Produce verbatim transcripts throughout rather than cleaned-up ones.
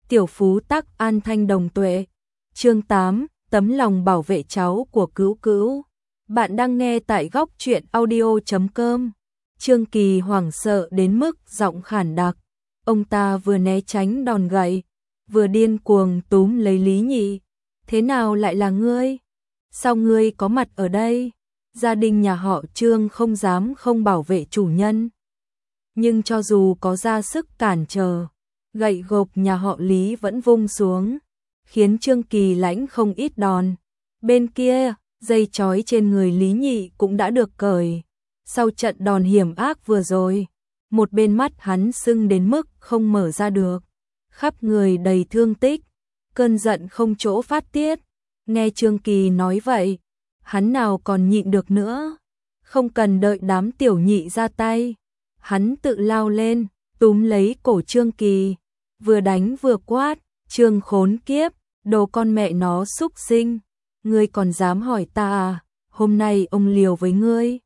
Tiểu phú tắc an thanh đồng tuệ. Chương tám, tấm lòng bảo vệ cháu của Cữu Cữu. Bạn đang nghe tại góc truyện audio chấm com. Trương Kỳ hoảng sợ đến mức giọng khản đặc. Ông ta vừa né tránh đòn gậy, vừa điên cuồng túm lấy Lý Nhị. Thế nào lại là ngươi? Sao ngươi có mặt ở đây? Gia đình nhà họ Trương không dám không bảo vệ chủ nhân. Nhưng cho dù có ra sức cản trở, gậy gộc nhà họ Lý vẫn vung xuống, khiến Trương Kỳ lãnh không ít đòn. Bên kia, dây trói trên người Lý Nhị cũng đã được cởi. Sau trận đòn hiểm ác vừa rồi, một bên mắt hắn sưng đến mức không mở ra được, khắp người đầy thương tích, cơn giận không chỗ phát tiết. Nghe Trương Kỳ nói vậy, hắn nào còn nhịn được nữa, không cần đợi đám tiểu nhị ra tay, hắn tự lao lên, túm lấy cổ Trương Kỳ, vừa đánh vừa quát, Trương khốn kiếp, đồ con mẹ nó xúc sinh, ngươi còn dám hỏi ta à, hôm nay ông liều với ngươi.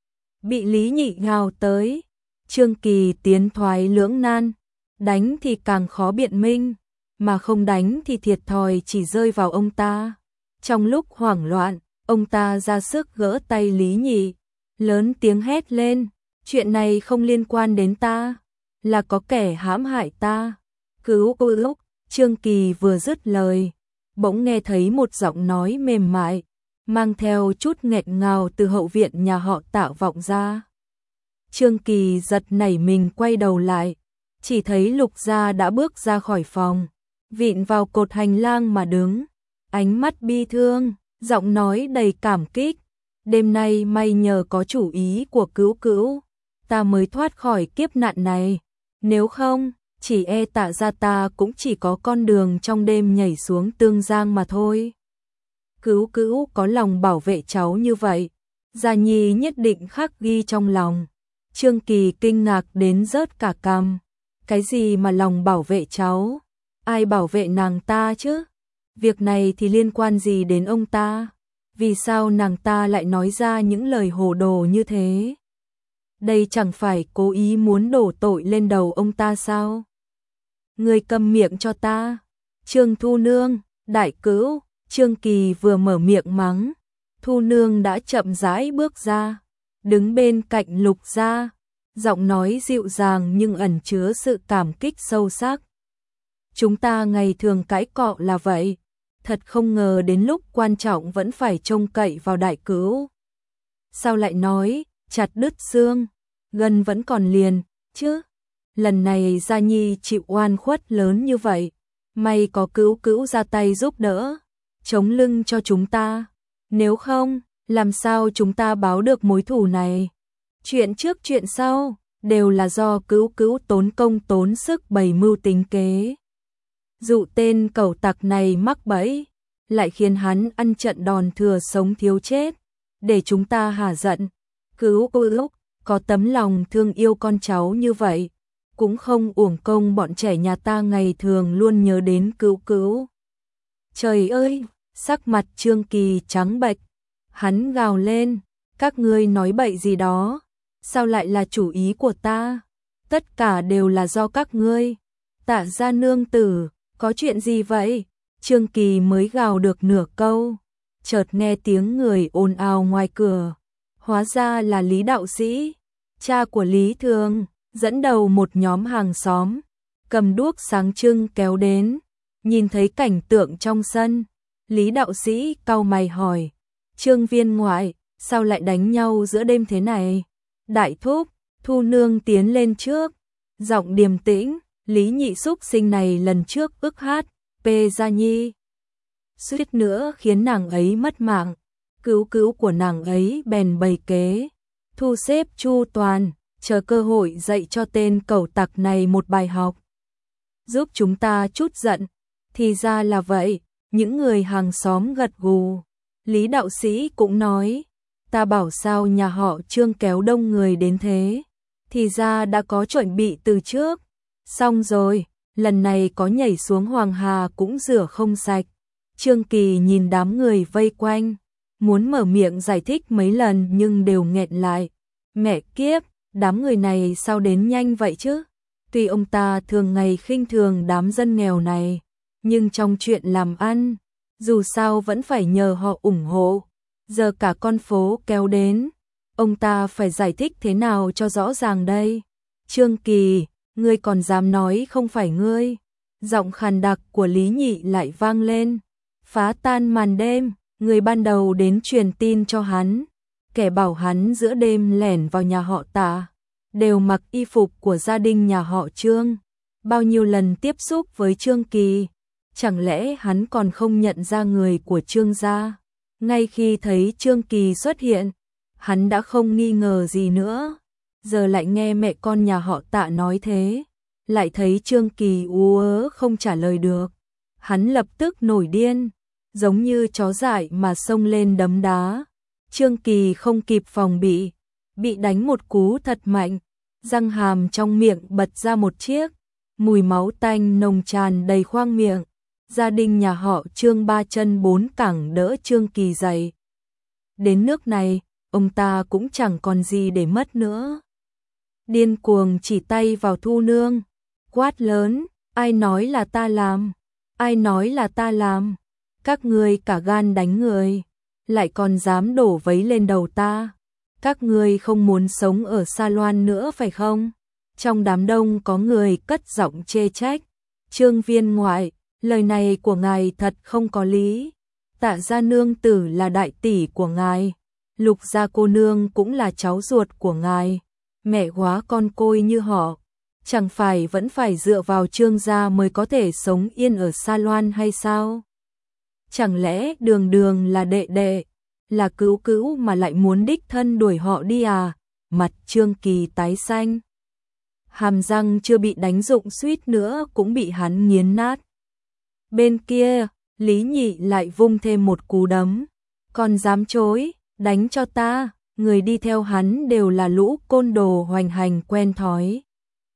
Bị Lý Nhị gào tới, Trương Kỳ tiến thoái lưỡng nan, đánh thì càng khó biện minh, mà không đánh thì thiệt thòi chỉ rơi vào ông ta. Trong lúc hoảng loạn, ông ta ra sức gỡ tay Lý Nhị, lớn tiếng hét lên, chuyện này không liên quan đến ta, là có kẻ hãm hại ta. Cứu Cữu. Trương Kỳ vừa dứt lời, bỗng nghe thấy một giọng nói mềm mại, mang theo chút nghẹn ngào từ hậu viện nhà họ Tạ vọng ra. Trương Kỳ giật nảy mình quay đầu lại, chỉ thấy Lục Gia đã bước ra khỏi phòng, vịn vào cột hành lang mà đứng, ánh mắt bi thương, giọng nói đầy cảm kích. Đêm nay may nhờ có chủ ý của Cữu Cữu, ta mới thoát khỏi kiếp nạn này, nếu không, chỉ e Tạ gia ta cũng chỉ có con đường trong đêm nhảy xuống Tương Giang mà thôi. Cữu Cữu có lòng bảo vệ cháu như vậy, Gia Nhi nhất định khắc ghi trong lòng. Trương Kỳ kinh ngạc đến rớt cả cằm. Cái gì mà lòng bảo vệ cháu? Ai bảo vệ nàng ta chứ? Việc này thì liên quan gì đến ông ta? Vì sao nàng ta lại nói ra những lời hồ đồ như thế? Đây chẳng phải cố ý muốn đổ tội lên đầu ông ta sao? Ngươi câm miệng cho ta. Trương Thu Nương, Đại Cữu. Trương Kỳ vừa mở miệng mắng, Thu Nương đã chậm rãi bước ra, đứng bên cạnh Lục Gia, giọng nói dịu dàng nhưng ẩn chứa sự cảm kích sâu sắc. Chúng ta ngày thường cãi cọ là vậy, thật không ngờ đến lúc quan trọng vẫn phải trông cậy vào Đại Cữu. Sao lại nói, chặt đứt xương, gân vẫn còn liền, chứ? Lần này Gia Nhi chịu oan khuất lớn như vậy, may có Cữu Cữu ra tay giúp đỡ, chống lưng cho chúng ta, nếu không, làm sao chúng ta báo được mối thù này? Chuyện trước chuyện sau, đều là do Cữu Cữu tốn công tốn sức bày mưu tính kế. Dụ tên cẩu tặc này mắc bẫy, lại khiến hắn ăn trận đòn thừa sống thiếu chết, để chúng ta hả giận. Cữu Cữu có tấm lòng thương yêu con cháu như vậy, cũng không uổng công bọn trẻ nhà ta ngày thường luôn nhớ đến Cữu Cữu. Trời ơi, sắc mặt Trương Kỳ trắng bệch, hắn gào lên, các ngươi nói bậy gì đó, sao lại là chủ ý của ta? Tất cả đều là do các ngươi. Tạ gia nương tử, có chuyện gì vậy? Trương Kỳ mới gào được nửa câu, chợt nghe tiếng người ồn ào ngoài cửa, hóa ra là Lý đạo sĩ, cha của Lý Thường, dẫn đầu một nhóm hàng xóm, cầm đuốc sáng trưng kéo đến. Nhìn thấy cảnh tượng trong sân, Lý đạo sĩ cau mày hỏi, Trương viên ngoại, sao lại đánh nhau giữa đêm thế này? Đại thúc, Thu Nương tiến lên trước, giọng điềm tĩnh, Lý Nhị xúc sinh này lần trước ức hát, P Gia Nhi. Suýt nữa khiến nàng ấy mất mạng, Cữu Cữu của nàng ấy bèn bày kế, thu xếp chu toàn, chờ cơ hội dạy cho tên cẩu tặc này một bài học. Giúp chúng ta chút giận. Thì ra là vậy, những người hàng xóm gật gù. Lý đạo sĩ cũng nói, ta bảo sao nhà họ Trương kéo đông người đến thế, thì ra đã có chuẩn bị từ trước. Xong rồi, lần này có nhảy xuống Hoàng Hà cũng rửa không sạch. Trương Kỳ nhìn đám người vây quanh, muốn mở miệng giải thích mấy lần nhưng đều nghẹn lại. Mẹ kiếp, đám người này sao đến nhanh vậy chứ? Tuy ông ta thường ngày khinh thường đám dân nghèo này, nhưng trong chuyện làm ăn, dù sao vẫn phải nhờ họ ủng hộ. Giờ cả con phố kéo đến, ông ta phải giải thích thế nào cho rõ ràng đây. Trương Kỳ, ngươi còn dám nói không phải ngươi? Giọng khàn đặc của Lý Nhị lại vang lên. Phá tan màn đêm, người ban đầu đến truyền tin cho hắn, kẻ bảo hắn giữa đêm lẻn vào nhà họ Tạ, đều mặc y phục của gia đình nhà họ Trương. Bao nhiêu lần tiếp xúc với Trương Kỳ, chẳng lẽ hắn còn không nhận ra người của Trương gia? Ngay khi thấy Trương Kỳ xuất hiện, hắn đã không nghi ngờ gì nữa. Giờ lại nghe mẹ con nhà họ Tạ nói thế, lại thấy Trương Kỳ ú ớ không trả lời được. Hắn lập tức nổi điên, giống như chó dại mà xông lên đấm đá. Trương Kỳ không kịp phòng bị, bị đánh một cú thật mạnh, răng hàm trong miệng bật ra một chiếc, mùi máu tanh nồng tràn đầy khoang miệng. Gia đình nhà họ Trương ba chân bốn cẳng đỡ Trương Kỳ dậy. Đến nước này, ông ta cũng chẳng còn gì để mất nữa. Điên cuồng chỉ tay vào Thu Nương, quát lớn, ai nói là ta làm? Ai nói là ta làm? Các ngươi cả gan đánh người, lại còn dám đổ vấy lên đầu ta. Các ngươi không muốn sống ở Sa Loan nữa phải không? Trong đám đông có người cất giọng chê trách. Trương viên ngoại, lời này của ngài thật không có lý. Tạ gia nương tử là đại tỷ của ngài, Lục gia cô nương cũng là cháu ruột của ngài. Mẹ quá con côi như họ, chẳng phải vẫn phải dựa vào Trương gia mới có thể sống yên ở Sa Loan hay sao? Chẳng lẽ Đường Đường là đệ đệ, là cứu cứu mà lại muốn đích thân đuổi họ đi à? Mặt Trương Kỳ tái xanh, hàm răng chưa bị đánh rụng suýt nữa cũng bị hắn nghiến nát. Bên kia, Lý Nhị lại vung thêm một cú đấm. Còn dám chối, đánh cho ta. Người đi theo hắn đều là lũ côn đồ hoành hành quen thói.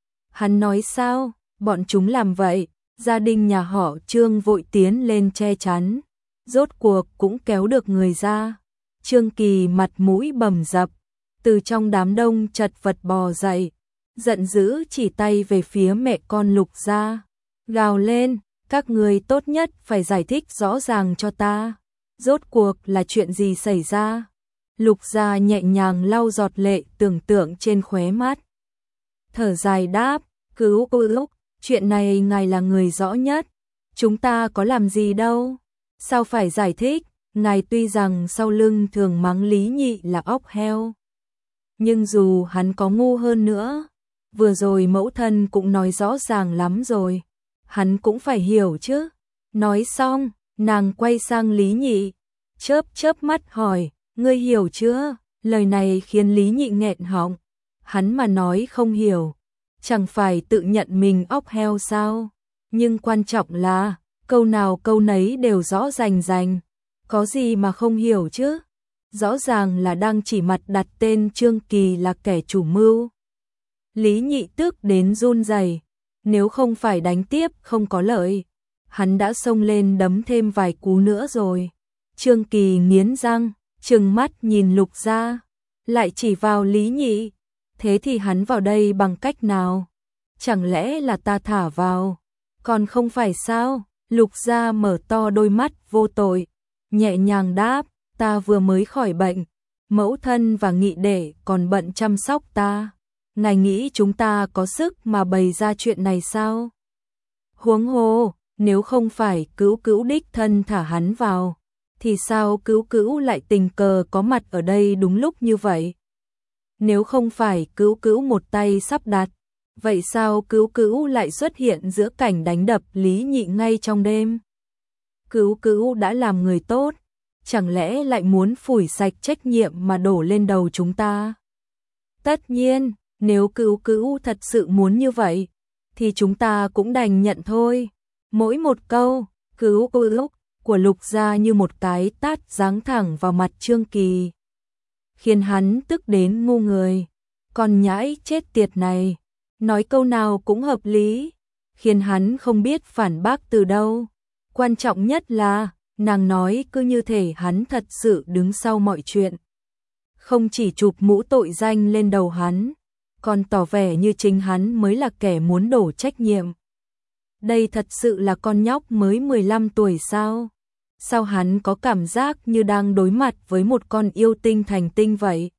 Hắn nói sao? Bọn chúng làm vậy. Gia đình nhà họ Trương vội tiến lên che chắn, rốt cuộc cũng kéo được người ra. Trương Kỳ mặt mũi bầm dập, từ trong đám đông chật vật bò dậy, giận dữ chỉ tay về phía mẹ con Lục gia, gào lên, các người tốt nhất phải giải thích rõ ràng cho ta, rốt cuộc là chuyện gì xảy ra? Lục gia nhẹ nhàng lau giọt lệ tưởng tượng trên khóe mắt, thở dài đáp, cứu cô Úc, chuyện này ngài là người rõ nhất, chúng ta có làm gì đâu, sao phải giải thích? Ngài tuy rằng sau lưng thường mắng Lý Nhị là óc heo, nhưng dù hắn có ngu hơn nữa, vừa rồi mẫu thân cũng nói rõ ràng lắm rồi, hắn cũng phải hiểu chứ. Nói xong, nàng quay sang Lý Nhị, chớp chớp mắt hỏi, ngươi hiểu chưa? Lời này khiến Lý Nhị nghẹn họng, hắn mà nói không hiểu, chẳng phải tự nhận mình óc heo sao? Nhưng quan trọng là, câu nào câu nấy đều rõ rành rành. Có gì mà không hiểu chứ? Rõ ràng là đang chỉ mặt đặt tên Trương Kỳ là kẻ chủ mưu. Lý Nhị tức đến run rẩy, nếu không phải đánh tiếp không có lợi, hắn đã xông lên đấm thêm vài cú nữa rồi. Trương Kỳ nghiến răng, trừng mắt nhìn Lục gia, lại chỉ vào Lý Nhị, thế thì hắn vào đây bằng cách nào? Chẳng lẽ là ta thả vào? Còn không phải sao? Lục gia mở to đôi mắt vô tội, nhẹ nhàng đáp, ta vừa mới khỏi bệnh, mẫu thân và Nghị đệ còn bận chăm sóc ta. Ngài nghĩ chúng ta có sức mà bày ra chuyện này sao? Huống hồ, nếu không phải cứu cứu đích thân thả hắn vào, thì sao cứu cứu lại tình cờ có mặt ở đây đúng lúc như vậy? Nếu không phải cứu cứu một tay sắp đặt, vậy sao cứu cứu lại xuất hiện giữa cảnh đánh đập Lý Nhị ngay trong đêm? Cứu cứu đã làm người tốt, chẳng lẽ lại muốn phủi sạch trách nhiệm mà đổ lên đầu chúng ta? Tất nhiên, nếu cứu cứu thật sự muốn như vậy, thì chúng ta cũng đành nhận thôi. Mỗi một câu, cứu cứu của Lục gia như một cái tát giáng thẳng vào mặt Trương Kỳ, khiến hắn tức đến ngu người. Con nhãi chết tiệt này, nói câu nào cũng hợp lý, khiến hắn không biết phản bác từ đâu. Quan trọng nhất là, nàng nói cứ như thể hắn thật sự đứng sau mọi chuyện, không chỉ chụp mũ tội danh lên đầu hắn. còn tỏ vẻ như chính hắn mới là kẻ muốn đổ trách nhiệm. Đây thật sự là con nhóc mới mười lăm tuổi sao? Sao hắn có cảm giác như đang đối mặt với một con yêu tinh thành tinh vậy?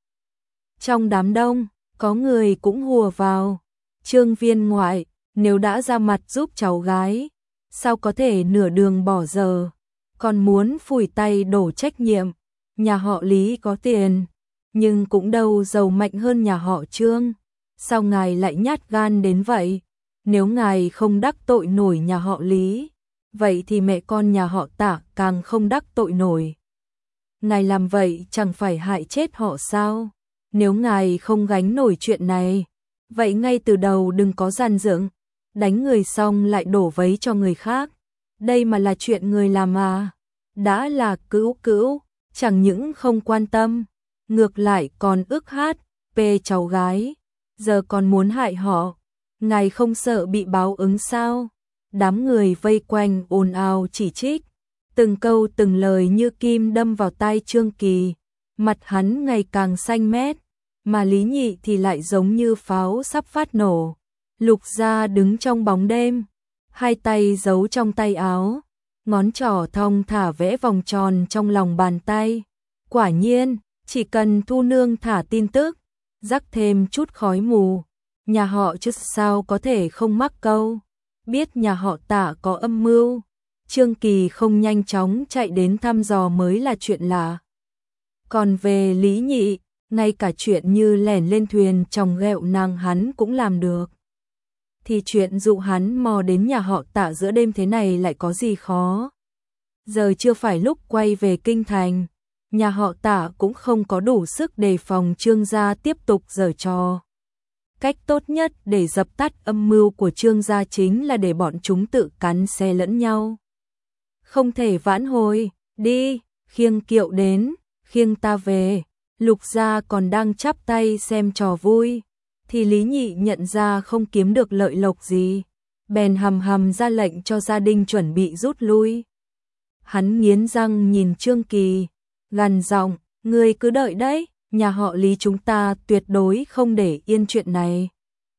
Trong đám đông, có người cũng hùa vào. Trương viên ngoại, nếu đã ra mặt giúp cháu gái, sao có thể nửa đường bỏ giờ, còn muốn phủi tay đổ trách nhiệm. Nhà họ Lý có tiền, nhưng cũng đâu giàu mạnh hơn nhà họ Trương. Sao ngài lại nhát gan đến vậy? Nếu ngài không đắc tội nổi nhà họ Lý, vậy thì mẹ con nhà họ Tạ càng không đắc tội nổi. Ngài làm vậy chẳng phải hại chết họ sao? Nếu ngài không gánh nổi chuyện này, vậy ngay từ đầu đừng có dàn dựng, đánh người xong lại đổ vấy cho người khác. Đây mà là chuyện người làm à? Đã là cữu cữu, chẳng những không quan tâm, ngược lại còn ức hát, pê cháu gái, giờ còn muốn hại họ. Ngài không sợ bị báo ứng sao? Đám người vây quanh ồn ào chỉ trích, từng câu từng lời như kim đâm vào tai Trương Kỳ, mặt hắn ngày càng xanh mét, mà Lý Nhị thì lại giống như pháo sắp phát nổ. Lục Gia đứng trong bóng đêm, hai tay giấu trong tay áo, ngón trỏ thong thả vẽ vòng tròn trong lòng bàn tay. Quả nhiên, chỉ cần Thu Nương thả tin tức, rắc thêm chút khói mù, nhà họ chứ sao có thể không mắc câu. Biết nhà họ Tạ có âm mưu, Trương Kỳ không nhanh chóng chạy đến thăm dò mới là chuyện lạ. Còn về Lý Nhị, ngay cả chuyện như lẻn lên thuyền chồng ghẹo nàng hắn cũng làm được. Thì chuyện dụ hắn mò đến nhà họ Tạ giữa đêm thế này lại có gì khó. Giờ chưa phải lúc quay về kinh thành, nhà họ Tạ cũng không có đủ sức đề phòng Trương gia tiếp tục giở trò. Cách tốt nhất để dập tắt âm mưu của Trương gia chính là để bọn chúng tự cắn xé lẫn nhau. Không thể vãn hồi, đi, khiêng kiệu đến, khiêng ta về. Lục Gia còn đang chắp tay xem trò vui, thì Lý Nhị nhận ra không kiếm được lợi lộc gì, bèn hầm hầm ra lệnh cho gia đình chuẩn bị rút lui. Hắn nghiến răng nhìn Trương Kỳ, gằn giọng, ngươi cứ đợi đấy, nhà họ Lý chúng ta tuyệt đối không để yên chuyện này.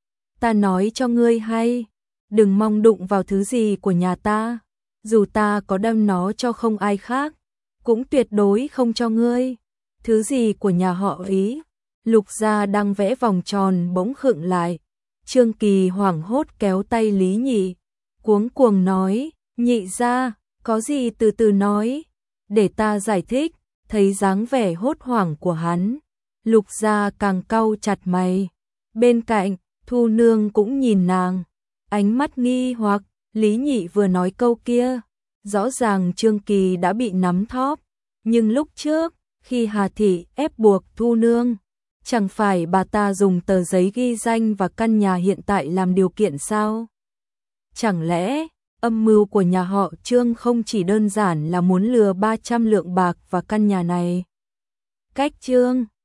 Ta nói cho ngươi hay, đừng mong đụng vào thứ gì của nhà ta, dù ta có đâm nó cho không ai khác, cũng tuyệt đối không cho ngươi. Thứ gì của nhà họ Lý? Lục Gia đang vẽ vòng tròn bỗng khựng lại. Trương Kỳ hoảng hốt kéo tay Lý Nhị, cuống cuồng nói, Nhị gia, có gì từ từ nói, để ta giải thích. Thấy dáng vẻ hốt hoảng của hắn, Lục Gia càng cau chặt mày. Bên cạnh, Thu Nương cũng nhìn nàng, ánh mắt nghi hoặc. Lý Nhị vừa nói câu kia, rõ ràng Trương Kỳ đã bị nắm thóp, nhưng lúc trước, khi Hà Thị ép buộc Thu Nương, chẳng phải bà ta dùng tờ giấy ghi danh và căn nhà hiện tại làm điều kiện sao? Chẳng lẽ âm mưu của nhà họ Trương không chỉ đơn giản là muốn lừa ba trăm lượng bạc và căn nhà này? Cách Trương